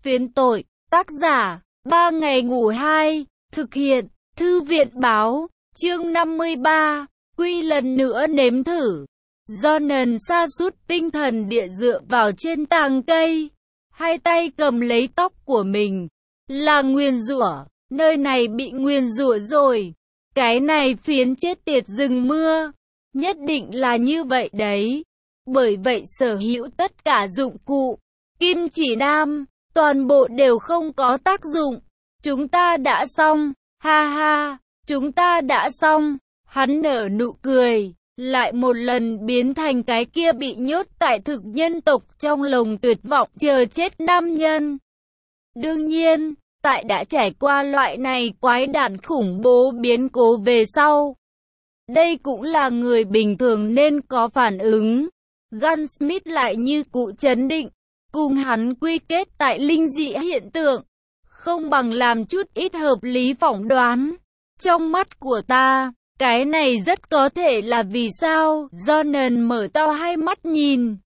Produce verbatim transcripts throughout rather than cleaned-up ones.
Phiến tội, tác giả, ba ngày ngủ hai, thực hiện, thư viện báo, chương năm mươi ba, quy lần nữa nếm thử. Jonan sa sút tinh thần địa dựa vào trên tàng cây, hai tay cầm lấy tóc của mình. Là nguyền rủa, nơi này bị nguyền rủa rồi. Cái này phiến chết tiệt rừng mưa. Nhất định là như vậy đấy. Bởi vậy sở hữu tất cả dụng cụ, kim chỉ nam, toàn bộ đều không có tác dụng. Chúng ta đã xong, ha ha, chúng ta đã xong. Hắn nở nụ cười, lại một lần biến thành cái kia bị nhốt tại thực nhân tộc trong lồng tuyệt vọng chờ chết nam nhân. Đương nhiên, tại đã trải qua loại này quái đản khủng bố biến cố về sau, đây cũng là người bình thường nên có phản ứng. Gunsmith lại như cụ trấn định, cùng hắn quy kết tại linh dị hiện tượng, không bằng làm chút ít hợp lý phỏng đoán. Trong mắt của ta, cái này rất có thể là vì sao. Jonan mở to hai mắt nhìn,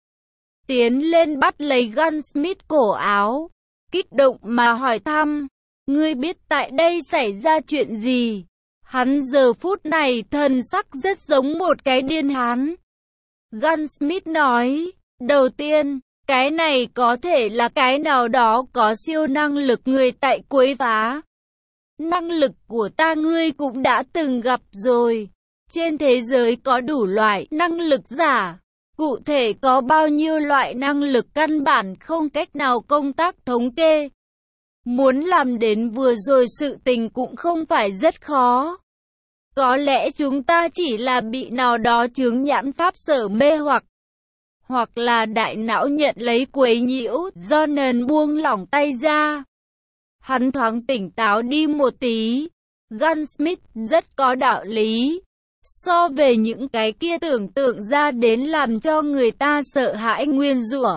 tiến lên bắt lấy Gunsmith cổ áo, kích động mà hỏi thăm, ngươi biết tại đây xảy ra chuyện gì? Hắn giờ phút này thần sắc rất giống một cái điên hán. Gunsmith nói, đầu tiên, cái này có thể là cái nào đó có siêu năng lực người tại quấy phá. Năng lực của ta ngươi cũng đã từng gặp rồi. Trên thế giới có đủ loại năng lực giả. Cụ thể có bao nhiêu loại năng lực căn bản không cách nào công tác thống kê. Muốn làm đến vừa rồi sự tình cũng không phải rất khó. Có lẽ chúng ta chỉ là bị nào đó chướng nhãn pháp sở mê hoặc. Hoặc là đại não nhận lấy quấy nhiễu. Jonan buông lỏng tay ra. Hắn thoáng tỉnh táo đi một tí. Gunsmith rất có đạo lý. So về những cái kia tưởng tượng ra đến làm cho người ta sợ hãi nguyên rủa,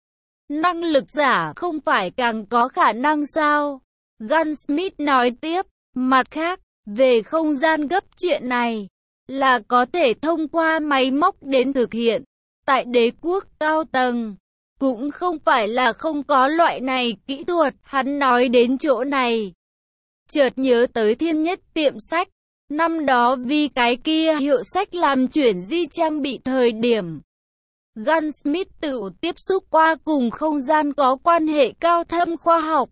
năng lực giả không phải càng có khả năng sao? Gunsmith nói tiếp, mặt khác, về không gian gấp chuyện này, là có thể thông qua máy móc đến thực hiện. Tại đế quốc cao tầng, cũng không phải là không có loại này kỹ thuật. Hắn nói đến chỗ này, chợt nhớ tới thiên nhất tiệm sách. Năm đó vì cái kia hiệu sách làm chuyển di trang bị thời điểm, Gunsmith tự tiếp xúc qua cùng không gian có quan hệ cao thâm khoa học.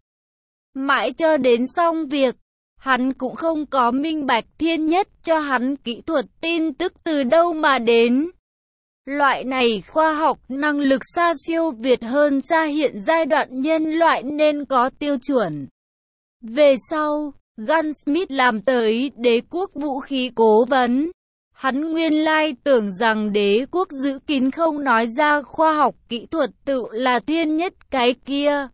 Mãi cho đến xong việc, hắn cũng không có minh bạch thiên nhất cho hắn kỹ thuật tin tức từ đâu mà đến. Loại này khoa học năng lực xa siêu việt hơn xa hiện giai đoạn nhân loại nên có tiêu chuẩn. Về sau, Gunsmith làm tới đế quốc vũ khí cố vấn. Hắn nguyên lai tưởng rằng đế quốc giữ kín không nói ra khoa học kỹ thuật tự là thiên nhất cái kia.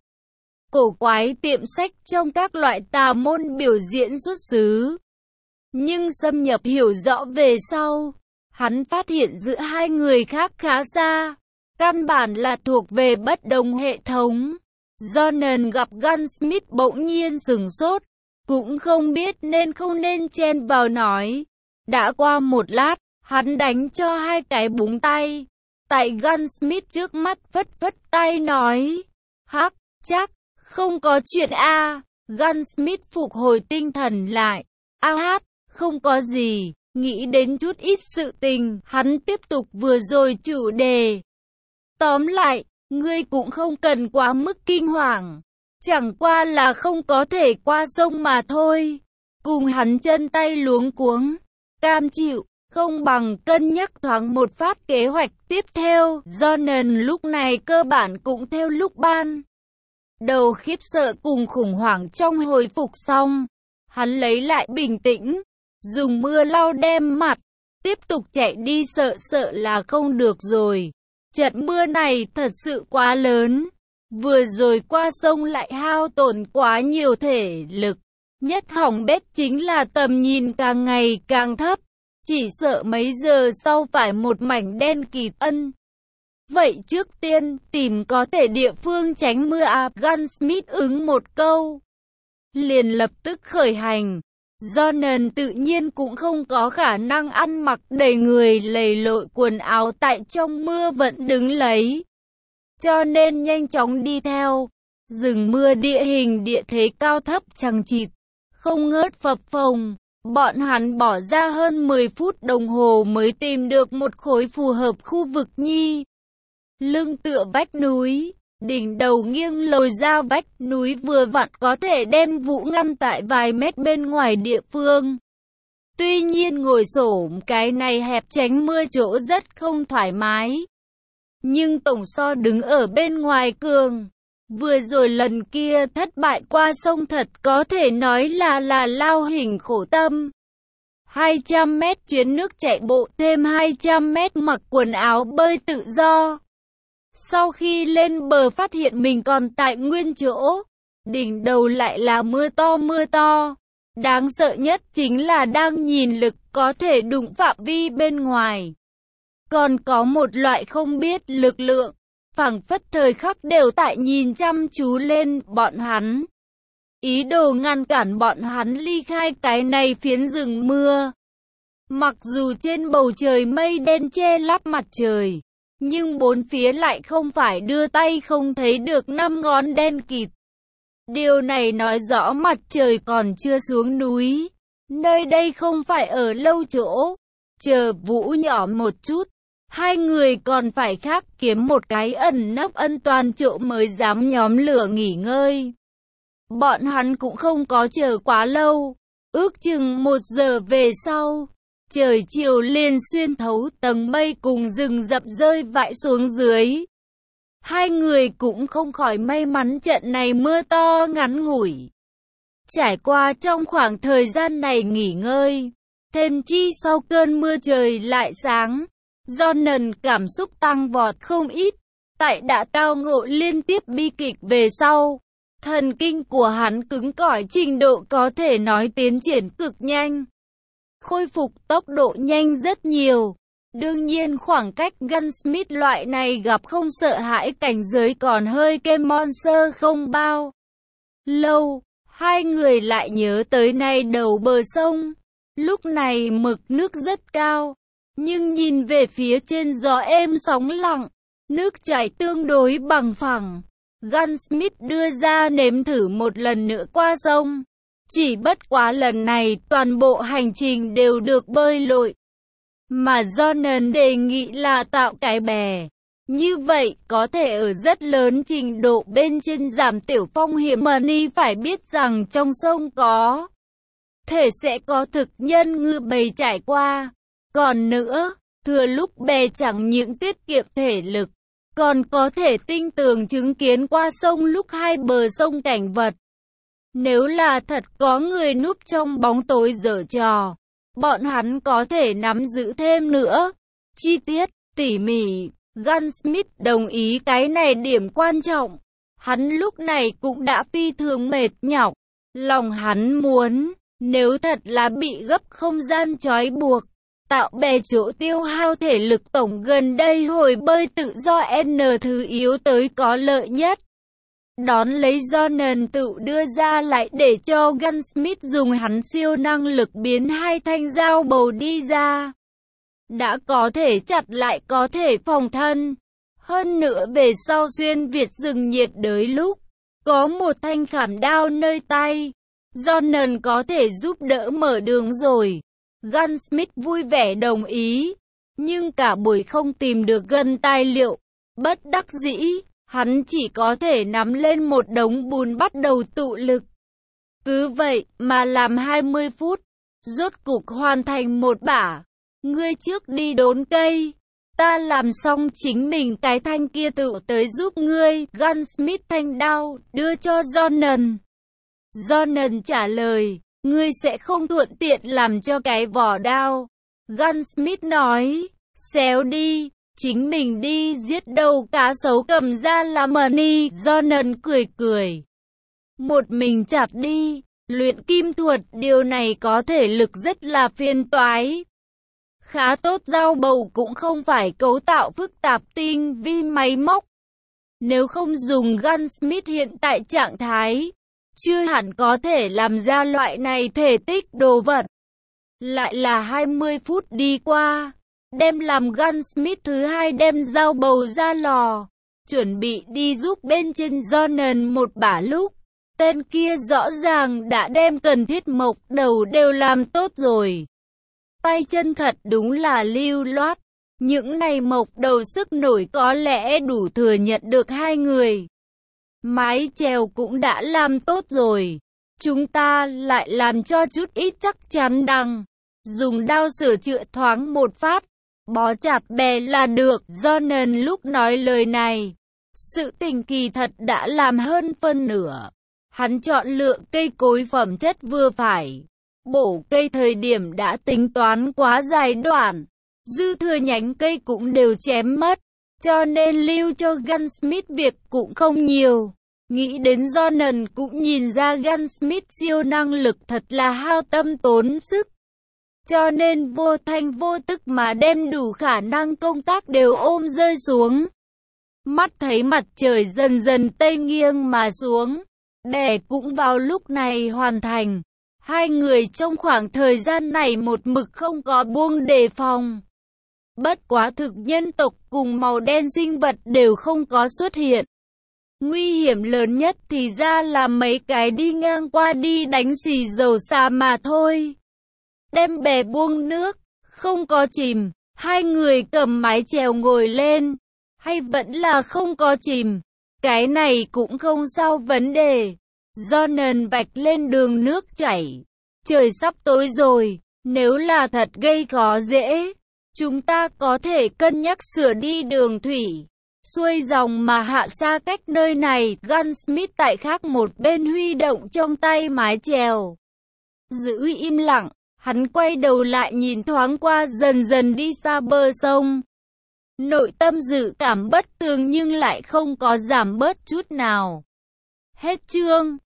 Cổ quái tiệm sách trong các loại tà môn biểu diễn xuất xứ. Nhưng xâm nhập hiểu rõ về sau, hắn phát hiện giữa hai người khác khá xa. Căn bản là thuộc về bất đồng hệ thống. Jonan gặp Gunsmith bỗng nhiên sửng sốt. Cũng không biết nên không nên chen vào nói. Đã qua một lát, hắn đánh cho hai cái búng tay. Tại Gunsmith trước mắt vất vất tay nói. Hắc, chắc, không có chuyện a. Gunsmith phục hồi tinh thần lại. A hát, không có gì. Nghĩ đến chút ít sự tình, hắn tiếp tục vừa rồi chủ đề. Tóm lại, ngươi cũng không cần quá mức kinh hoàng. Chẳng qua là không có thể qua sông mà thôi. Cùng hắn chân tay luống cuống, cam chịu, không bằng cân nhắc thoáng một phát kế hoạch tiếp theo. Jonan lúc này cơ bản cũng theo lúc ban đầu khiếp sợ cùng khủng hoảng trong hồi phục xong. Hắn lấy lại bình tĩnh, dùng mưa lau đem mặt, tiếp tục chạy đi. Sợ sợ là không được rồi. Trận mưa này thật sự quá lớn. Vừa rồi qua sông lại hao tổn quá nhiều thể lực. Nhất hỏng bét chính là tầm nhìn càng ngày càng thấp. Chỉ sợ mấy giờ sau phải một mảnh đen kịt. Ân. Vậy trước tiên tìm có thể địa phương tránh mưa à? Gunsmith ứng một câu, liền lập tức khởi hành. Jonan tự nhiên cũng không có khả năng ăn mặc đầy người lầy lội quần áo tại trong mưa vẫn đứng lấy. Cho nên nhanh chóng đi theo. Rừng mưa địa hình địa thế cao thấp chằng chịt, không ngớt phập phồng. Bọn hắn bỏ ra hơn mười phút đồng hồ mới tìm được một khối phù hợp khu vực nhi. Lưng tựa vách núi, đỉnh đầu nghiêng lồi ra vách núi vừa vặn có thể đem Vũ ngăn tại vài mét bên ngoài địa phương. Tuy nhiên ngồi xổm cái này hẹp tránh mưa chỗ rất không thoải mái. Nhưng tổng so đứng ở bên ngoài cường. Vừa rồi lần kia thất bại qua sông thật có thể nói là là lao hình khổ tâm. hai trăm mét chuyến nước chạy bộ thêm hai trăm mét mặc quần áo bơi tự do. Sau khi lên bờ phát hiện mình còn tại nguyên chỗ. Đỉnh đầu lại là mưa to mưa to. Đáng sợ nhất chính là đang nhìn lực có thể đụng phạm vi bên ngoài. Còn có một loại không biết lực lượng, phảng phất thời khắc đều tại nhìn chăm chú lên bọn hắn. Ý đồ ngăn cản bọn hắn ly khai cái này phiến rừng mưa. Mặc dù trên bầu trời mây đen che lấp mặt trời, nhưng bốn phía lại không phải đưa tay không thấy được năm ngón đen kịt. Điều này nói rõ mặt trời còn chưa xuống núi. Nơi đây không phải ở lâu chỗ. Chờ Vũ nhỏ một chút, hai người còn phải khác kiếm một cái ẩn nấp an toàn chỗ mới dám nhóm lửa nghỉ ngơi. Bọn hắn cũng không có chờ quá lâu. Ước chừng một giờ về sau, trời chiều liền xuyên thấu tầng mây cùng rừng rậm rơi vãi xuống dưới. Hai người cũng không khỏi may mắn trận này mưa to ngắn ngủi. Trải qua trong khoảng thời gian này nghỉ ngơi, thêm chi sau cơn mưa trời lại sáng, Jonan cảm xúc tăng vọt không ít. Tại đã tao ngộ liên tiếp bi kịch về sau, thần kinh của hắn cứng cỏi trình độ có thể nói tiến triển cực nhanh. Khôi phục tốc độ nhanh rất nhiều. Đương nhiên khoảng cách Gunsmith loại này gặp không sợ hãi cảnh giới còn hơi kém Monster không bao lâu. Hai người lại nhớ tới nay đầu bờ sông. Lúc này mực nước rất cao, nhưng nhìn về phía trên gió êm sóng lặng, nước chảy tương đối bằng phẳng. Gunsmith đưa ra nếm thử một lần nữa qua sông. Chỉ bất quá lần này toàn bộ hành trình đều được bơi lội. Mà Jonan đề nghị là tạo cái bè. Như vậy có thể ở rất lớn trình độ bên trên giảm tiểu phong hiểm. Money phải biết rằng trong sông có thể sẽ có thực nhân ngư bầy trải qua. Còn nữa, thừa lúc bè chẳng những tiết kiệm thể lực, còn có thể tinh tường chứng kiến qua sông lúc hai bờ sông cảnh vật. Nếu là thật có người núp trong bóng tối giở trò, bọn hắn có thể nắm giữ thêm nữa. Chi tiết, tỉ mỉ, Gunsmith đồng ý cái này điểm quan trọng. Hắn lúc này cũng đã phi thường mệt nhọc. Lòng hắn muốn, nếu thật là bị gấp không gian trói buộc, tạo bè chỗ tiêu hao thể lực tổng gần đây hồi bơi tự do N thứ yếu tới có lợi nhất. Đón lấy Jonan tự đưa ra lại để cho Gunsmith dùng hắn siêu năng lực biến hai thanh dao bầu đi ra. Đã có thể chặt lại có thể phòng thân. Hơn nữa về sau xuyên Việt rừng nhiệt đới lúc, có một thanh khảm đao nơi tay. Jonan có thể giúp đỡ mở đường rồi. Gunsmith vui vẻ đồng ý. Nhưng cả buổi không tìm được gần tài liệu. Bất đắc dĩ, hắn chỉ có thể nắm lên một đống bùn bắt đầu tụ lực. Cứ vậy mà làm hai mươi phút, rốt cục hoàn thành một bả. Ngươi trước đi đốn cây, ta làm xong chính mình cái thanh kia tự tới giúp ngươi. Gunsmith thanh đao đưa cho Jonan. Jonan trả lời, ngươi sẽ không thuận tiện làm cho cái vỏ đao. Gunsmith nói, xéo đi, chính mình đi giết đầu cá sấu cầm ra là Money. Jonan cười cười, một mình chặt đi. Luyện kim thuật điều này có thể lực rất là phiền toái. Khá tốt dao bầu cũng không phải cấu tạo phức tạp tinh vi máy móc. Nếu không dùng Gunsmith hiện tại trạng thái, chưa hẳn có thể làm ra loại này thể tích đồ vật. Lại là hai mươi phút đi qua, đem làm Gunsmith thứ hai đem dao bầu ra lò. chuẩn bị đi giúp bên trên Jonan một bả lúc. Tên kia rõ ràng đã đem cần thiết mộc đầu đều làm tốt rồi. Tay chân thật đúng là lưu loát. Những này mộc đầu sức nổi có lẽ đủ thừa nhận được hai người. Mái chèo cũng đã làm tốt rồi. Chúng ta lại làm cho chút ít chắc chắn đằng. Dùng đao sửa chữa thoáng một phát. Bó chặt bè là được. Jonan lúc nói lời này. Sự tình kỳ thật đã làm hơn phân nửa. Hắn chọn lựa cây cối phẩm chất vừa phải. Bổ cây thời điểm đã tính toán quá dài đoạn. Dư thừa nhánh cây cũng đều chém mất. Cho nên lưu cho Gunsmith việc cũng không nhiều. Nghĩ đến Jonan cũng nhìn ra Gunsmith siêu năng lực thật là hao tâm tốn sức. Cho nên vô thanh vô tức mà đem đủ khả năng công tác đều ôm rơi xuống. Mắt thấy mặt trời dần dần tây nghiêng mà xuống. Đẻ cũng vào lúc này hoàn thành. Hai người trong khoảng thời gian này một mực không có buông đề phòng. Bất quá thực nhân tộc cùng màu đen sinh vật đều không có xuất hiện. Nguy hiểm lớn nhất thì ra là mấy cái đi ngang qua đi đánh xì dầu xà mà thôi. Đem bè buông nước, không có chìm. Hai người cầm mái chèo ngồi lên. Hay vẫn là không có chìm. Cái này cũng không sao vấn đề. Jonan vạch lên đường nước chảy. Trời sắp tối rồi. Nếu là thật gây khó dễ, chúng ta có thể cân nhắc sửa đi đường thủy. Xuôi dòng mà hạ xa cách nơi này. Gunsmith tại khác một bên huy động trong tay mái chèo. Giữ im lặng. Hắn quay đầu lại nhìn thoáng qua dần dần đi xa bờ sông. Nội tâm dự cảm bất tường nhưng lại không có giảm bớt chút nào. Hết chương.